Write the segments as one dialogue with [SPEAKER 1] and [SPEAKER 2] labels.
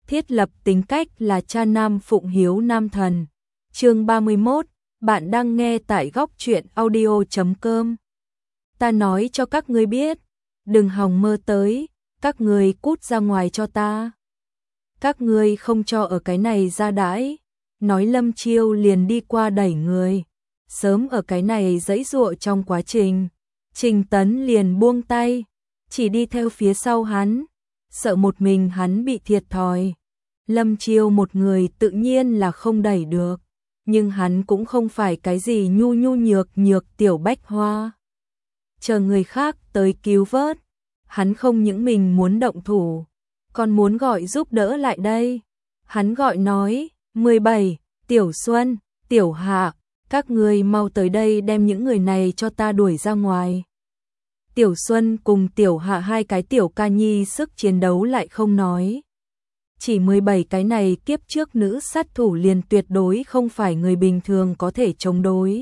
[SPEAKER 1] thiết lập tính cách là cha nam phụng hiếu nam thần. Chương 31, bạn đang nghe tại góc truyện audio.com. Ta nói cho các ngươi biết, đừng hòng mơ tới, các ngươi cút ra ngoài cho ta. Các ngươi không cho ở cái này ra đãi. Nói Lâm Chiêu liền đi qua đẩy người. Sớm ở cái này giãy giụa trong quá trình, Trình Tấn liền buông tay, chỉ đi theo phía sau hắn, sợ một mình hắn bị thiệt thòi. Lâm Chiêu một người tự nhiên là không đẩy được, nhưng hắn cũng không phải cái gì nhu nhược tiểu bách hoa. Chờ người khác tới cứu vớt, hắn không những mình muốn động thủ, còn muốn gọi giúp đỡ lại đây. Hắn gọi nói, 17, Tiểu Xuân, Tiểu Hạ, các ngươi mau tới đây đem những người này cho ta đuổi ra ngoài. Tiểu Xuân cùng Tiểu Hạ hai cái tiểu ca nhi sức chiến đấu lại không nói. Chỉ 17 cái này kiếp trước nữ sát thủ liền tuyệt đối không phải người bình thường có thể chống đối.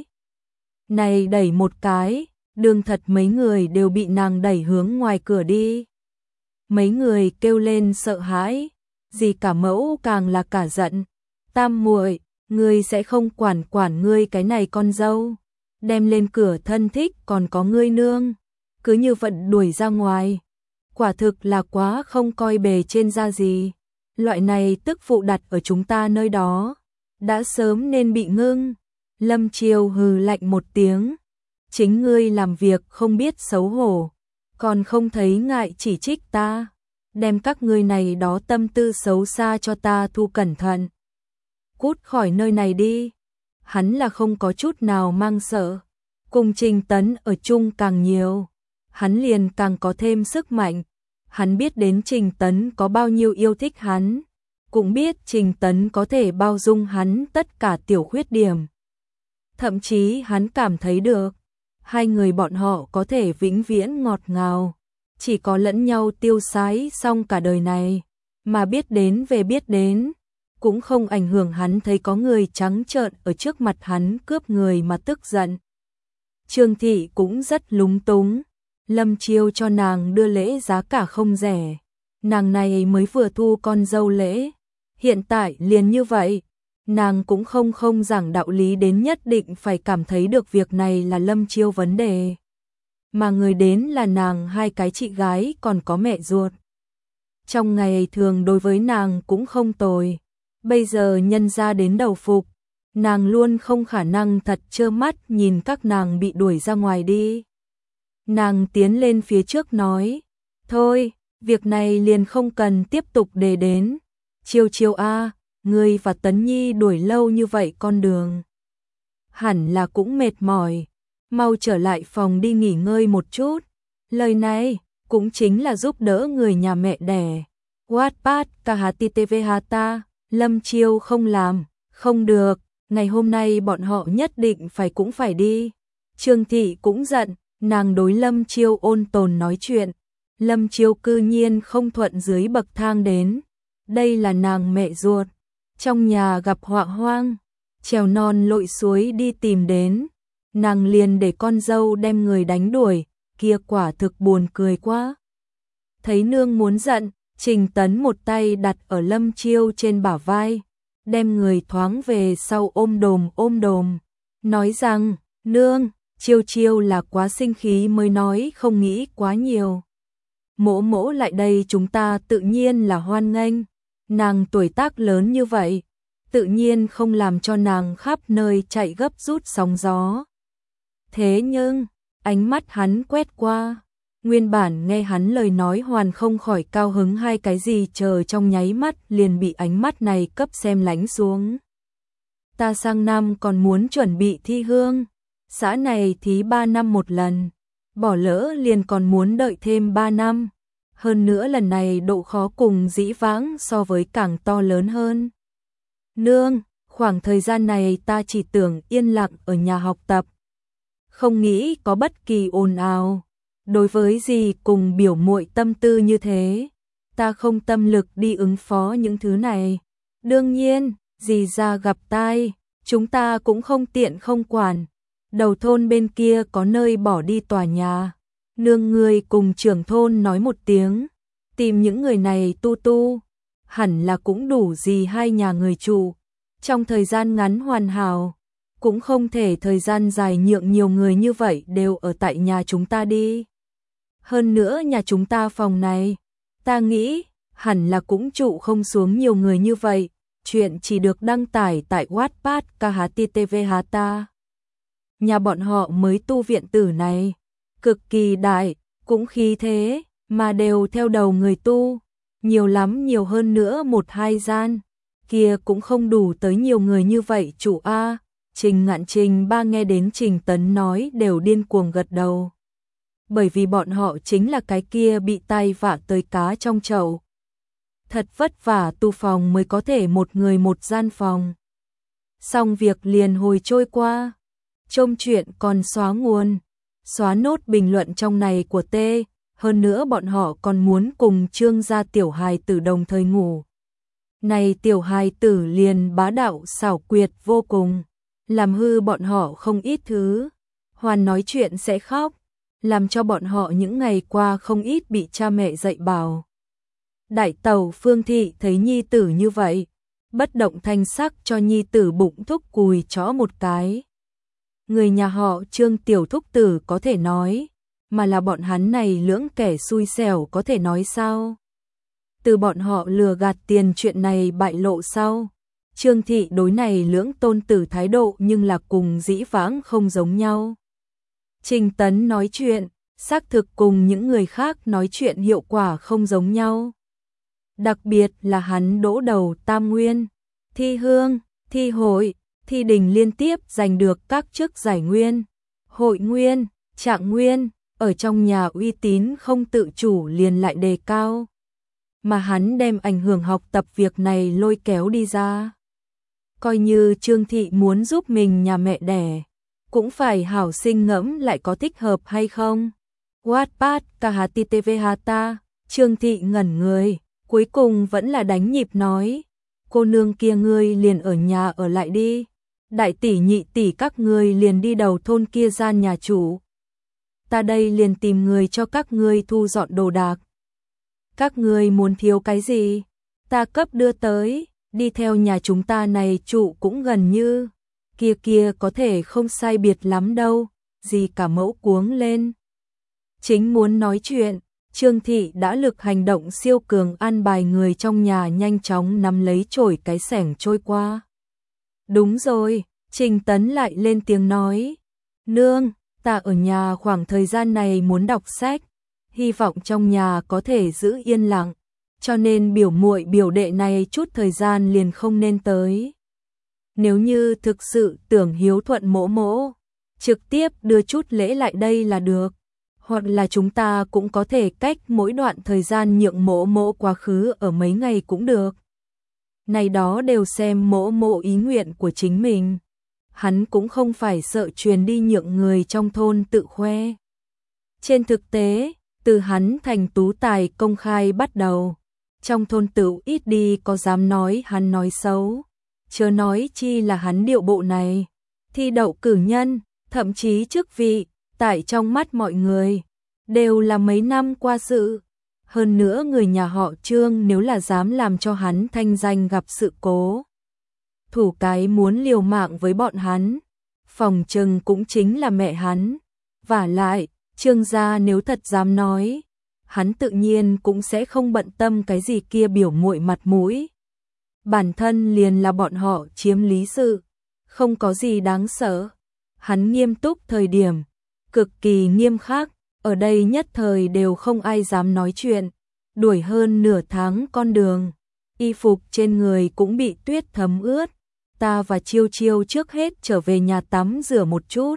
[SPEAKER 1] Này đẩy một cái, đường thật mấy người đều bị nàng đẩy hướng ngoài cửa đi. Mấy người kêu lên sợ hãi, dì cả mẫu càng là cả giận. Tam muội, ngươi sẽ không quản ngươi cái này con dâu, đem lên cửa thân thích còn có ngươi nương, cứ như vậy đuổi ra ngoài. Quả thực là quá không coi bề trên ra gì. Loại này tức phụ đặt ở chúng ta nơi đó, đã sớm nên bị ngưng. Lâm Chiêu hừ lạnh một tiếng, chính ngươi làm việc không biết xấu hổ, còn không thấy ngại chỉ trích ta, đem các ngươi này đó tâm tư xấu xa cho ta thu cẩn thận. Cút khỏi nơi này đi. Hắn là không có chút nào mang sợ, cùng Trình Tấn ở chung càng nhiều, hắn liền càng có thêm sức mạnh. Hắn biết đến Trình Tấn có bao nhiêu yêu thích hắn, cũng biết Trình Tấn có thể bao dung hắn tất cả tiểu khuyết điểm. Thậm chí hắn cảm thấy được, hai người bọn họ có thể vĩnh viễn ngọt ngào, chỉ có lẫn nhau tiêu sái xong cả đời này, mà biết đến về biết đến, cũng không ảnh hưởng hắn thấy có người trắng trợn ở trước mặt hắn cướp người mà tức giận. Trương Thị cũng rất lúng túng. Lâm Chiêu cho nàng đưa lễ giá cả không rẻ, nàng này mới vừa thu con dâu lễ, hiện tại liền như vậy, nàng cũng không giảng đạo lý đến nhất định phải cảm thấy được việc này là Lâm Chiêu vấn đề, mà người đến là nàng hai cái chị gái còn có mẹ ruột. Trong ngày thường đối với nàng cũng không tồi, bây giờ nhân ra đến đầu phục, nàng luôn không khả năng thật trơ mắt nhìn các nàng bị đuổi ra ngoài đi. Nàng tiến lên phía trước nói, thôi, việc này liền không cần tiếp tục đề đến. Chiêu a, ngươi và Tấn Nhi đuổi lâu như vậy con đường, hẳn là cũng mệt mỏi, mau trở lại phòng đi nghỉ ngơi một chút. Lời này cũng chính là giúp đỡ người nhà mẹ đẻ. Wattpad KHTTV Hata, Lâm Chiêu không làm, không được, ngày hôm nay bọn họ nhất định cũng phải đi. Trương Thị cũng giận. Nàng đối Lâm Chiêu ôn tồn nói chuyện, Lâm Chiêu cư nhiên không thuận dưới bậc thang đến. Đây là nàng mẹ ruột, trong nhà gặp họa hoang, trèo non lội suối đi tìm đến, nàng liền để con dâu đem người đánh đuổi, kia quả thực buồn cười quá. Thấy nương muốn giận, Trình Tấn một tay đặt ở Lâm Chiêu trên bả vai, đem người thoáng về sau ôm đồm, nói rằng, nương, Chiêu là quá sinh khí mới nói không nghĩ quá nhiều. Mỗ lại đây chúng ta tự nhiên là hoan nghênh, nàng tuổi tác lớn như vậy, tự nhiên không làm cho nàng khắp nơi chạy gấp rút sóng gió. Thế nhưng, ánh mắt hắn quét qua, nguyên bản nghe hắn lời nói hoàn không khỏi cao hứng hai cái gì chờ trong nháy mắt liền bị ánh mắt này cấp xem lánh xuống. Ta sang năm còn muốn chuẩn bị thi hương. Xã này thí 3 năm một lần, bỏ lỡ liền còn muốn đợi thêm 3 năm. Hơn nữa lần này độ khó cùng dĩ vãng so với càng to lớn hơn. Nương, khoảng thời gian này ta chỉ tưởng yên lặng ở nhà học tập, không nghĩ có bất kỳ ồn ào. Đối với dì cùng biểu muội tâm tư như thế, ta không tâm lực đi ứng phó những thứ này. Đương nhiên, dì ra gặp tai, chúng ta cũng không tiện không quản. Đầu thôn bên kia có nơi bỏ đi tòa nhà, nương người cùng trưởng thôn nói một tiếng, tìm những người này tu. hẳn là cũng đủ gì hai nhà người trụ. Trong thời gian ngắn hoàn hảo, cũng không thể thời gian dài nhượng nhiều người như vậy đều ở tại nhà chúng ta đi. Hơn nữa nhà chúng ta phòng này, ta nghĩ hẳn là cũng trụ không xuống nhiều người như vậy. Chuyện chỉ được đăng tải tại Wattpad KHTTV Hata. Nhà bọn họ mới tu viện tử này, cực kỳ đại, cũng khí thế, mà đều theo đầu người tu, nhiều lắm nhiều hơn nữa 1-2 gian, kia cũng không đủ tới nhiều người như vậy chủ A. Trình Ngạn Trình ba nghe đến Trình Tấn nói đều điên cuồng gật đầu. Bởi vì bọn họ chính là cái kia bị tai vạ tới cá trong chậu. Thật vất vả tu phòng mới có thể một người một gian phòng. Xong việc liền hồi trôi qua. Trông chuyện còn xóa nguồn, xóa nốt bình luận trong này của T. Hơn nữa bọn họ còn muốn cùng Trương gia tiểu hài tử đồng thời ngủ. Này tiểu hài tử liền bá đạo xảo quyệt vô cùng, làm hư bọn họ không ít thứ. Hoàn nói chuyện sẽ khóc, làm cho bọn họ những ngày qua không ít bị cha mẹ dạy bảo. Đại tẩu Phương Thị thấy nhi tử như vậy, bất động thanh sắc cho nhi tử bụng thúc cùi chó một cái. Người nhà họ Trương tiểu thúc tử có thể nói, mà là bọn hắn này lưỡng kẻ xui xẻo có thể nói sao? Từ bọn họ lừa gạt tiền chuyện này bại lộ sau, Trương Thị đối này lưỡng tôn tử thái độ nhưng là cùng dĩ vãng không giống nhau. Trình Tấn nói chuyện, xác thực cùng những người khác nói chuyện hiệu quả không giống nhau. Đặc biệt là hắn đỗ đầu tam nguyên, thi hương, thi hội, thi đình liên tiếp giành được các chức giải nguyên, hội nguyên, trạng nguyên, ở trong nhà uy tín không tự chủ liền lại đề cao. Mà hắn đem ảnh hưởng học tập việc này lôi kéo đi ra. Coi như Trương Thị muốn giúp mình nhà mẹ đẻ, cũng phải hảo sinh ngẫm lại có thích hợp hay không. Wattpad KHTTV Hata, Trương Thị ngẩn người, cuối cùng vẫn là đánh nhịp nói. Cô nương kia ngươi liền ở nhà ở lại đi. Đại tỷ nhị tỷ các ngươi liền đi đầu thôn kia gian nhà chủ. Ta đây liền tìm người cho các ngươi thu dọn đồ đạc. Các ngươi muốn thiếu cái gì? Ta cấp đưa tới, đi theo nhà chúng ta này trụ cũng gần như. Kia có thể không sai biệt lắm đâu, gì cả mẫu cuống lên. Chính muốn nói chuyện, Trương Thị đã lực hành động siêu cường an bài người trong nhà nhanh chóng nắm lấy chổi cái xẻng trôi qua. Đúng rồi, Trình Tấn lại lên tiếng nói. Nương, ta ở nhà khoảng thời gian này muốn đọc sách, hy vọng trong nhà có thể giữ yên lặng, cho nên biểu muội biểu đệ này chút thời gian liền không nên tới. Nếu như thực sự tưởng hiếu thuận mỗ mỗ, trực tiếp đưa chút lễ lại đây là được, hoặc là chúng ta cũng có thể cách mỗi đoạn thời gian nhượng mỗ mỗ quá khứ ở mấy ngày cũng được. Này đó đều xem mỗ mỗ ý nguyện của chính mình. Hắn cũng không phải sợ truyền đi nhượng người trong thôn tự khoe. Trên thực tế, từ hắn thành tú tài công khai bắt đầu, trong thôn tự ít đi có dám nói hắn nói xấu, chớ nói chi là hắn điệu bộ này, thi đậu cử nhân, thậm chí chức vị, tại trong mắt mọi người, đều là mấy năm qua sự. Hơn nữa người nhà họ Trương nếu là dám làm cho hắn thanh danh gặp sự cố, thủ cái muốn liều mạng với bọn hắn, phòng trừng cũng chính là mẹ hắn. Vả lại, Trương gia nếu thật dám nói, hắn tự nhiên cũng sẽ không bận tâm cái gì kia biểu muội mặt mũi. Bản thân liền là bọn họ chiếm lý sự, không có gì đáng sợ. Hắn nghiêm túc thời điểm, cực kỳ nghiêm khắc, ở đây nhất thời đều không ai dám nói chuyện. Đuổi hơn nửa tháng con đường, y phục trên người cũng bị tuyết thấm ướt. Ta và Chiêu Chiêu trước hết trở về nhà tắm rửa một chút.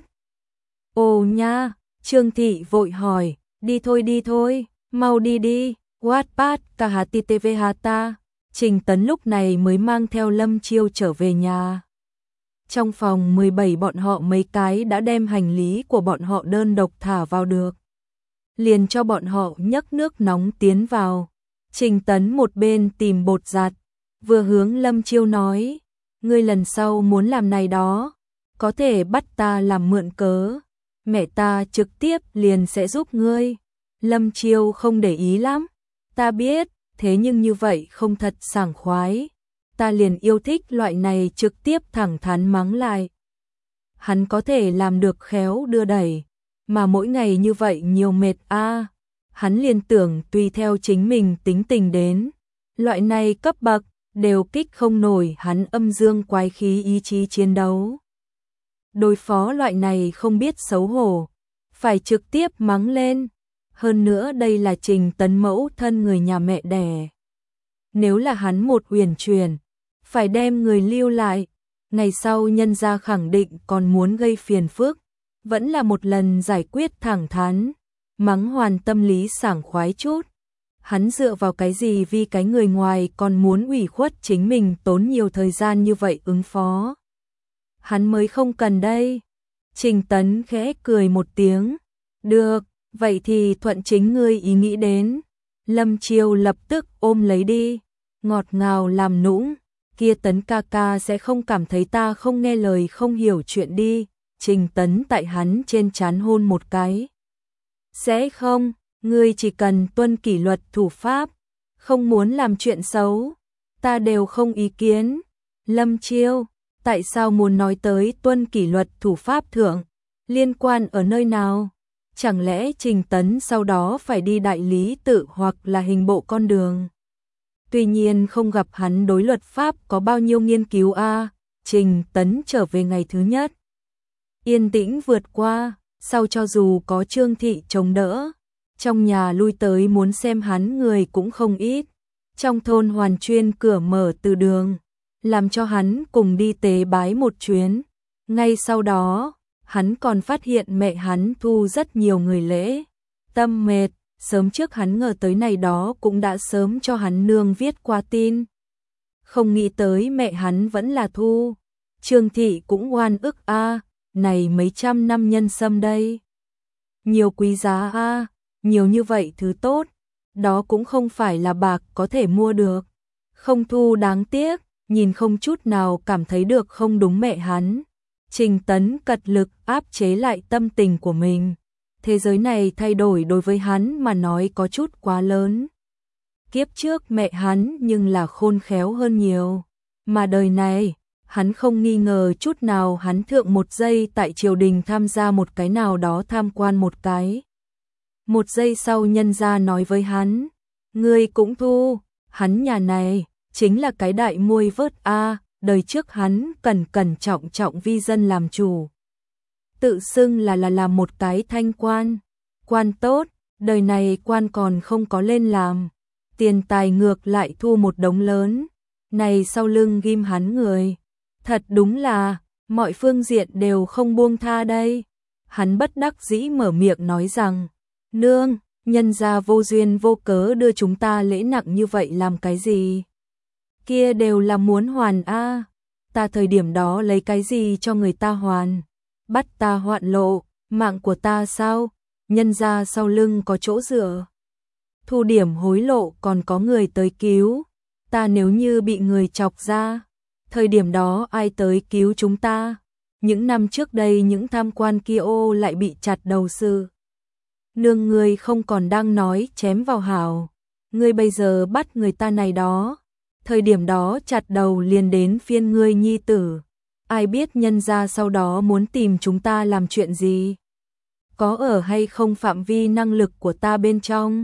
[SPEAKER 1] Ồ nha, Trương Thị vội hỏi, đi thôi, mau đi đi. Wattpad KHTTV Hata, Trình Tấn lúc này mới mang theo Lâm Chiêu trở về nhà. Trong phòng 17 bọn họ mấy cái đã đem hành lý của bọn họ đơn độc thả vào được. Liền cho bọn họ nhấc nước nóng tiến vào. Trình Tấn một bên tìm bột giặt, vừa hướng Lâm Chiêu nói, ngươi lần sau muốn làm này đó, có thể bắt ta làm mượn cớ, mẹ ta trực tiếp liền sẽ giúp ngươi. Lâm Chiêu không để ý lắm, ta biết, thế nhưng như vậy không thật sảng khoái. Ta liền yêu thích loại này trực tiếp thẳng thắn mắng lại. Hắn có thể làm được khéo đưa đẩy, mà mỗi ngày như vậy nhiều mệt a. Hắn liền tưởng tùy theo chính mình tính tình đến, loại này cấp bậc đều kích không nổi hắn âm dương quái khí ý chí chiến đấu. Đối phó loại này không biết xấu hổ, phải trực tiếp mắng lên. Hơn nữa đây là Trình Tấn mẫu thân người nhà mẹ đẻ. Nếu là hắn một uyển chuyển, phải đem người lưu lại, ngày sau nhân gia khẳng định còn muốn gây phiền phức, vẫn là một lần giải quyết thẳng thắn, mắng hoàn tâm lý sảng khoái chút. Hắn dựa vào cái gì vì cái người ngoài còn muốn ủy khuất chính mình tốn nhiều thời gian như vậy ứng phó. Hắn mới không cần đây. Trình Tấn khẽ cười một tiếng. Được, vậy thì thuận chính ngươi ý nghĩ đến. Lâm Chiêu lập tức ôm lấy đi, ngọt ngào làm nũng. Kia Tấn ca ca sẽ không cảm thấy ta không nghe lời không hiểu chuyện đi. Trình Tấn tại hắn trên trán hôn một cái. Sẽ không, ngươi chỉ cần tuân kỷ luật thủ pháp, không muốn làm chuyện xấu, ta đều không ý kiến. Lâm Chiêu, tại sao muốn nói tới tuân kỷ luật thủ pháp thượng, liên quan ở nơi nào? Chẳng lẽ Trình Tấn sau đó phải đi đại lý tự hoặc là hình bộ con đường? Tuy nhiên không gặp hắn đối luật pháp có bao nhiêu nghiên cứu a. Trình Tấn trở về ngày thứ nhất, yên tĩnh vượt qua, sau cho dù có Trương thị chống đỡ, trong nhà lui tới muốn xem hắn người cũng không ít. Trong thôn hoàn chuyên cửa mở từ đường, làm cho hắn cùng đi tế bái một chuyến. Ngay sau đó, hắn còn phát hiện mẹ hắn thu rất nhiều người lễ. Tâm mệt, sớm trước hắn ngờ tới này đó cũng đã sớm cho hắn nương viết qua tin. Không nghĩ tới mẹ hắn vẫn là thu. Trương thị cũng oan ức a, này mấy trăm năm nhân sâm đây. Nhiều quý giá a, nhiều như vậy thứ tốt, đó cũng không phải là bạc có thể mua được. Không thu đáng tiếc, nhìn không chút nào cảm thấy được không đúng mẹ hắn. Trình Tấn cật lực áp chế lại tâm tình của mình. Thế giới này thay đổi đối với hắn mà nói có chút quá lớn. Kiếp trước mẹ hắn nhưng là khôn khéo hơn nhiều. Mà đời này, hắn không nghi ngờ chút nào hắn thượng một giây tại triều đình tham gia một cái nào đó tham quan một cái. Một giây sau nhân gia nói với hắn, ngươi cũng thu, hắn nhà này, chính là cái đại muôi vớt a. Đời trước hắn cẩn cẩn trọng trọng vi dân làm chủ. Tự xưng là làm một cái thanh quan, quan tốt, đời này quan còn không có lên làm. Tiền tài ngược lại thu một đống lớn, này sau lưng ghim hắn người. Thật đúng là, mọi phương diện đều không buông tha đây. Hắn bất đắc dĩ mở miệng nói rằng, nương, nhân gia vô duyên vô cớ đưa chúng ta lễ nặng như vậy làm cái gì? Kia đều là muốn hoàn a. Ta thời điểm đó lấy cái gì cho người ta hoàn? Bắt ta hoạn lộ, mạng của ta sao? Nhân gia sau lưng có chỗ dựa. Thu điểm hối lộ còn có người tới cứu. Ta nếu như bị người chọc ra, thời điểm đó ai tới cứu chúng ta? Những năm trước đây những tham quan kia ô lại bị chặt đầu sự. Nương ngươi không còn đang nói chém vào hảo. Ngươi bây giờ bắt người ta này đó. Thời điểm đó chặt đầu liền đến phiên ngươi nhi tử. Ai biết nhân gia sau đó muốn tìm chúng ta làm chuyện gì? Có ở hay không phạm vi năng lực của ta bên trong?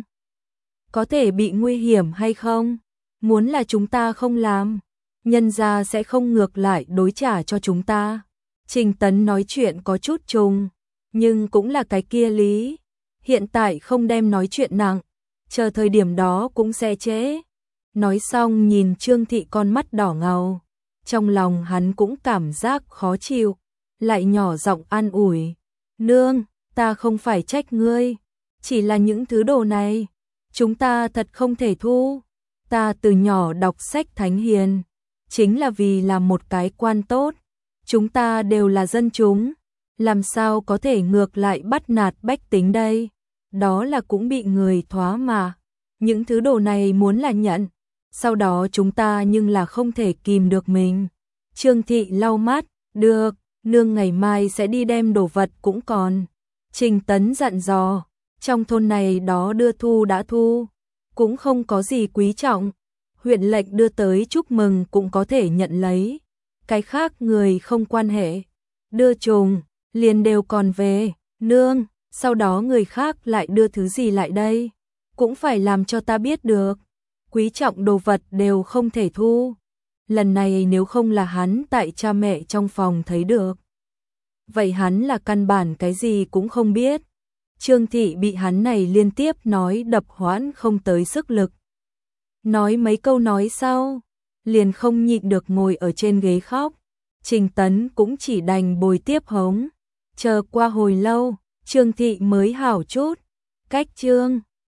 [SPEAKER 1] Có thể bị nguy hiểm hay không? Muốn là chúng ta không làm, nhân gia sẽ không ngược lại đối trả cho chúng ta. Trình Tấn nói chuyện có chút trùng, nhưng cũng là cái kia lý. Hiện tại không đem nói chuyện nặng, chờ thời điểm đó cũng sẽ trễ. Nói xong nhìn Trương thị con mắt đỏ ngầu, trong lòng hắn cũng cảm giác khó chịu, lại nhỏ giọng an ủi, nương, ta không phải trách ngươi, chỉ là những thứ đồ này, chúng ta thật không thể thu. Ta từ nhỏ đọc sách thánh hiền, chính là vì làm một cái quan tốt, chúng ta đều là dân chúng, làm sao có thể ngược lại bắt nạt bách tính đây, đó là cũng bị người thoá mà, những thứ đồ này muốn là nhận. Sau đó chúng ta nhưng là không thể kìm được mình. Trương thị lau mắt, được, nương ngày mai sẽ đi đem đồ vật cũng còn. Trình Tấn dặn dò, trong thôn này đó đưa thu đã thu. cũng không có gì quý trọng. Huyện lệnh đưa tới chúc mừng cũng có thể nhận lấy. Cái khác người không quan hệ. Đưa trùng, liền đều còn về. Nương, sau đó người khác lại đưa thứ gì lại đây? Cũng phải làm cho ta biết được. Quý trọng đồ vật đều không thể thu. Lần này nếu không là hắn tại cha mẹ trong phòng thấy được. Vậy hắn là căn bản cái gì cũng không biết. Trương Thị bị hắn này liên tiếp nói đập hoãn không tới sức lực. Nói mấy câu nói sau, liền không nhịn được ngồi ở trên ghế khóc. Trình Tấn cũng chỉ đành bồi tiếp hống. Chờ qua hồi lâu, Trương Thị mới hảo chút. Cách Trương